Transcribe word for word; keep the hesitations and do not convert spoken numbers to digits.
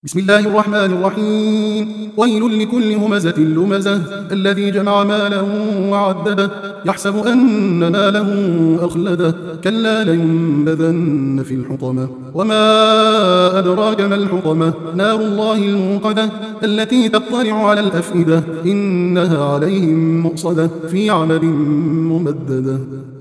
بسم الله الرحمن الرحيم. ويل لكل همزة لمزة الذي جمع ماله وعدده يحسب أن ماله أخلده كلا لينبذن في الحطمة وما أدراك ما الحطمة نار الله الموقدة التي تطلع على الأفئدة إنها عليهم مؤصدة في عمد ممددة.